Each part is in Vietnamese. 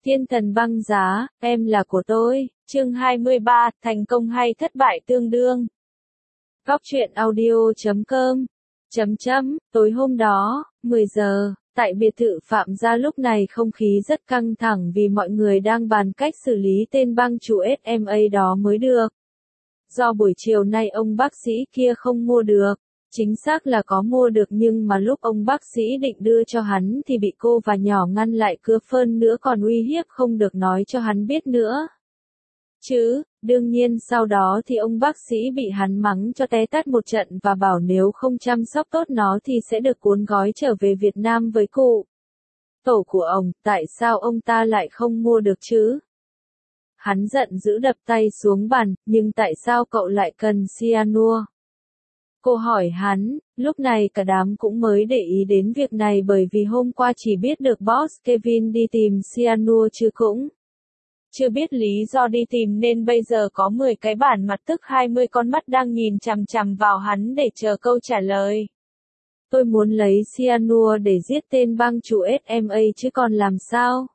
Thiên thần băng giá, em là của tôi, chương 23, thành công hay thất bại tương đương. Góc truyện audio.com. Tối hôm đó, 10 giờ, tại biệt thự Phạm gia lúc này không khí rất căng thẳng vì mọi người đang bàn cách xử lý tên băng chủ SMA đó mới được. Do buổi chiều nay ông bác sĩ kia không mua được. Chính xác là có mua được nhưng mà lúc ông bác sĩ định đưa cho hắn thì bị cô và nhỏ ngăn lại cưa phơn nữa còn uy hiếp không được nói cho hắn biết nữa. Đương nhiên sau đó thì ông bác sĩ bị hắn mắng cho té tát một trận và bảo nếu không chăm sóc tốt nó thì sẽ được cuốn gói trở về Việt Nam với cụ. Tổ của ông, tại sao ông ta lại không mua được chứ? Hắn giận dữ đập tay xuống bàn, nhưng tại sao cậu lại cần cyanua? Cô hỏi hắn, lúc này cả đám cũng mới để ý đến việc này bởi vì hôm qua chỉ biết được boss Kevin đi tìm cyanua chứ cũng chưa biết lý do đi tìm nên bây giờ có 10 cái bản mặt tức 20 con mắt đang nhìn chằm chằm vào hắn để chờ câu trả lời. Tôi muốn lấy cyanua để giết tên băng chủ SMA chứ còn làm sao?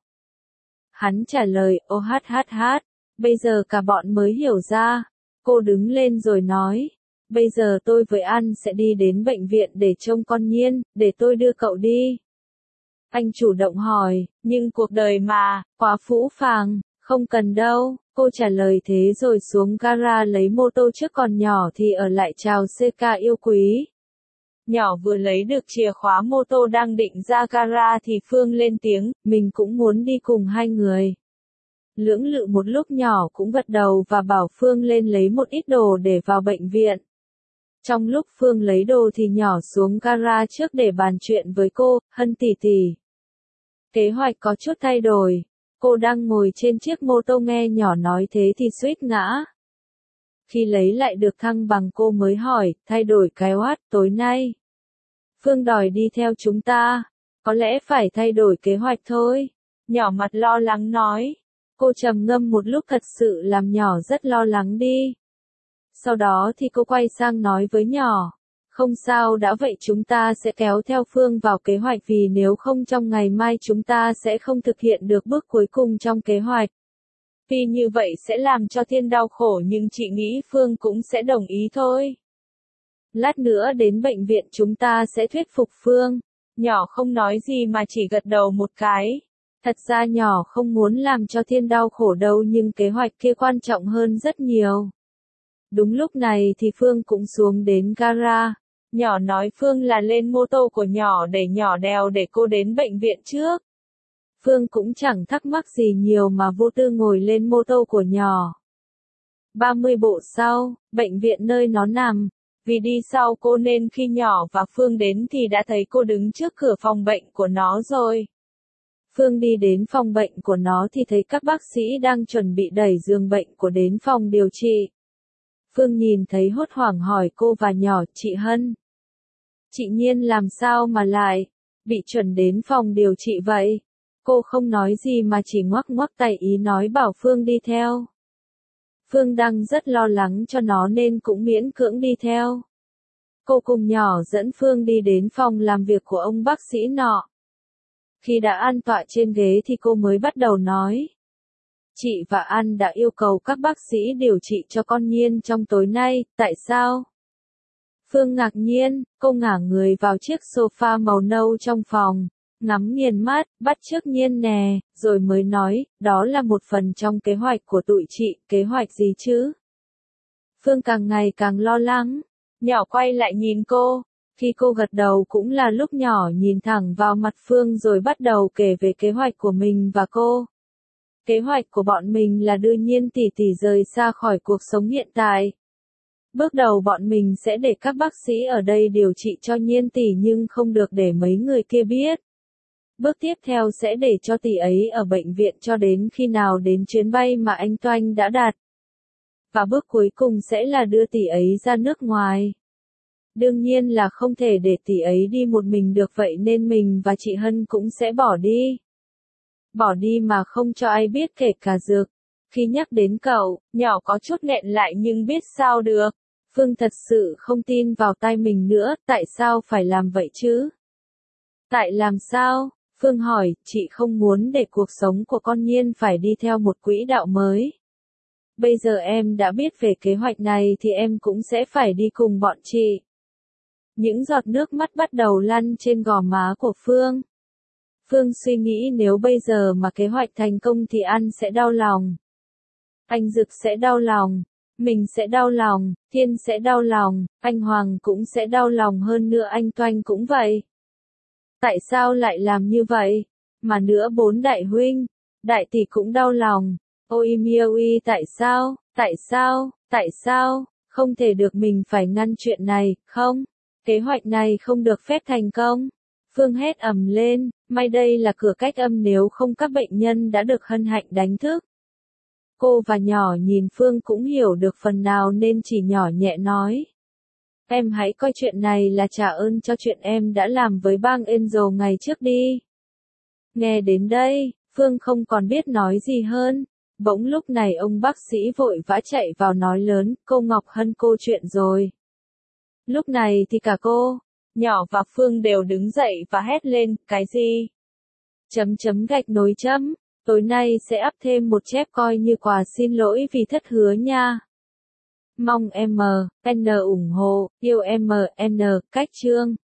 Hắn trả lời, bây giờ cả bọn mới hiểu ra. Cô đứng lên rồi nói. Bây giờ tôi với An sẽ đi đến bệnh viện để trông con Nhiên, để tôi đưa cậu đi. Anh chủ động hỏi, nhưng cuộc đời mà, quá phũ phàng, không cần đâu, cô trả lời thế rồi xuống gara lấy mô tô trước còn nhỏ thì ở lại chào CK yêu quý. Nhỏ vừa lấy được chìa khóa mô tô đang định ra gara thì Phương lên tiếng, mình cũng muốn đi cùng hai người. Lưỡng lự một lúc nhỏ cũng gật đầu và bảo Phương lên lấy một ít đồ để vào bệnh viện. Trong lúc Phương lấy đồ thì nhỏ xuống gara trước để bàn chuyện với cô, Hân tỷ tỷ. Kế hoạch có chút thay đổi. Cô đang ngồi trên chiếc mô tô nghe nhỏ nói thế thì suýt ngã. Khi lấy lại được thăng bằng cô mới hỏi, thay đổi cái hoát tối nay. Phương đòi đi theo chúng ta. Có lẽ phải thay đổi kế hoạch thôi. Nhỏ mặt lo lắng nói. Cô trầm ngâm một lúc thật sự làm nhỏ rất lo lắng đi. Sau đó thì cô quay sang nói với nhỏ. Không sao đã vậy chúng ta sẽ kéo theo Phương vào kế hoạch vì nếu không trong ngày mai chúng ta sẽ không thực hiện được bước cuối cùng trong kế hoạch. Vì như vậy sẽ làm cho Thiên đau khổ nhưng chị nghĩ Phương cũng sẽ đồng ý thôi. Lát nữa đến bệnh viện chúng ta sẽ thuyết phục Phương. Nhỏ không nói gì mà chỉ gật đầu một cái. Thật ra nhỏ không muốn làm cho Thiên đau khổ đâu nhưng kế hoạch kia quan trọng hơn rất nhiều. Đúng lúc này thì Phương cũng xuống đến gara. Nhỏ nói Phương là lên mô tô của nhỏ để nhỏ đèo để cô đến bệnh viện trước. Phương cũng chẳng thắc mắc gì nhiều mà vô tư ngồi lên mô tô của nhỏ. 30 bộ sau, bệnh viện nơi nó nằm. Vì đi sau cô nên khi nhỏ và Phương đến thì đã thấy cô đứng trước cửa phòng bệnh của nó rồi. Phương đi đến phòng bệnh của nó thì thấy các bác sĩ đang chuẩn bị đẩy giường bệnh của đến phòng điều trị. Phương nhìn thấy hốt hoảng hỏi cô và nhỏ, chị Hân. Chị Nhiên làm sao mà lại bị chuẩn đến phòng điều trị vậy? Cô không nói gì mà chỉ ngoắc ngoắc tay ý nói bảo Phương đi theo. Phương đang rất lo lắng cho nó nên cũng miễn cưỡng đi theo. Cô cùng nhỏ dẫn Phương đi đến phòng làm việc của ông bác sĩ nọ. Khi đã an tọa trên ghế thì cô mới bắt đầu nói. Chị và An đã yêu cầu các bác sĩ điều trị cho con Nhiên trong tối nay, tại sao? Phương ngạc nhiên, cô ngả người vào chiếc sofa màu nâu trong phòng, ngắm nghiền mắt, bắt chước Nhiên nè, rồi mới nói, đó là một phần trong kế hoạch của tụi chị, kế hoạch gì chứ? Phương càng ngày càng lo lắng, nhỏ quay lại nhìn cô, khi cô gật đầu cũng là lúc nhỏ nhìn thẳng vào mặt Phương rồi bắt đầu kể về kế hoạch của mình và cô. Kế hoạch của bọn mình là đưa Nhiên tỷ tỷ rời xa khỏi cuộc sống hiện tại. Bước đầu bọn mình sẽ để các bác sĩ ở đây điều trị cho Nhiên tỷ nhưng không được để mấy người kia biết. Bước tiếp theo sẽ để cho tỷ ấy ở bệnh viện cho đến khi nào đến chuyến bay mà anh Toanh đã đặt. Và bước cuối cùng sẽ là đưa tỷ ấy ra nước ngoài. Đương nhiên là không thể để tỷ ấy đi một mình được vậy nên mình và chị Hân cũng sẽ bỏ đi. Bỏ đi mà không cho ai biết kể cả Dược. Khi nhắc đến cậu, nhỏ có chút nghẹn lại nhưng biết sao được. Phương thật sự không tin vào tai mình nữa, tại sao phải làm vậy chứ? Tại làm sao? Phương hỏi, chị không muốn để cuộc sống của con Nhiên phải đi theo một quỹ đạo mới. Bây giờ em đã biết về kế hoạch này thì em cũng sẽ phải đi cùng bọn chị. Những giọt nước mắt bắt đầu lăn trên gò má của Phương. Phương suy nghĩ nếu bây giờ mà kế hoạch thành công thì anh sẽ đau lòng. Anh Dực sẽ đau lòng. Mình sẽ đau lòng, Thiên sẽ đau lòng, anh Hoàng cũng sẽ đau lòng hơn nữa anh Toanh cũng vậy. Tại sao lại làm như vậy? Mà nữa 4 đại huynh, đại tỷ cũng đau lòng. Ôi miêu tại sao, không thể được mình phải ngăn chuyện này, không? Kế hoạch này không được phép thành công. Phương hét ầm lên, may đây là cửa cách âm nếu không các bệnh nhân đã được hân hạnh đánh thức. Cô và nhỏ nhìn Phương cũng hiểu được phần nào nên chỉ nhỏ nhẹ nói. Em hãy coi chuyện này là trả ơn cho chuyện em đã làm với bang Angel ngày trước đi. Nghe đến đây, Phương không còn biết nói gì hơn. Bỗng lúc này ông bác sĩ vội vã chạy vào nói lớn, cô Ngọc Hân cô chuyện rồi. Lúc này thì cả cô, nhỏ và Phương đều đứng dậy và hét lên, cái gì? Gạch nối chấm. Tối nay sẽ up thêm một chép coi như quà xin lỗi vì thất hứa nha. Mong M, N ủng hộ, yêu M, N, cách chương.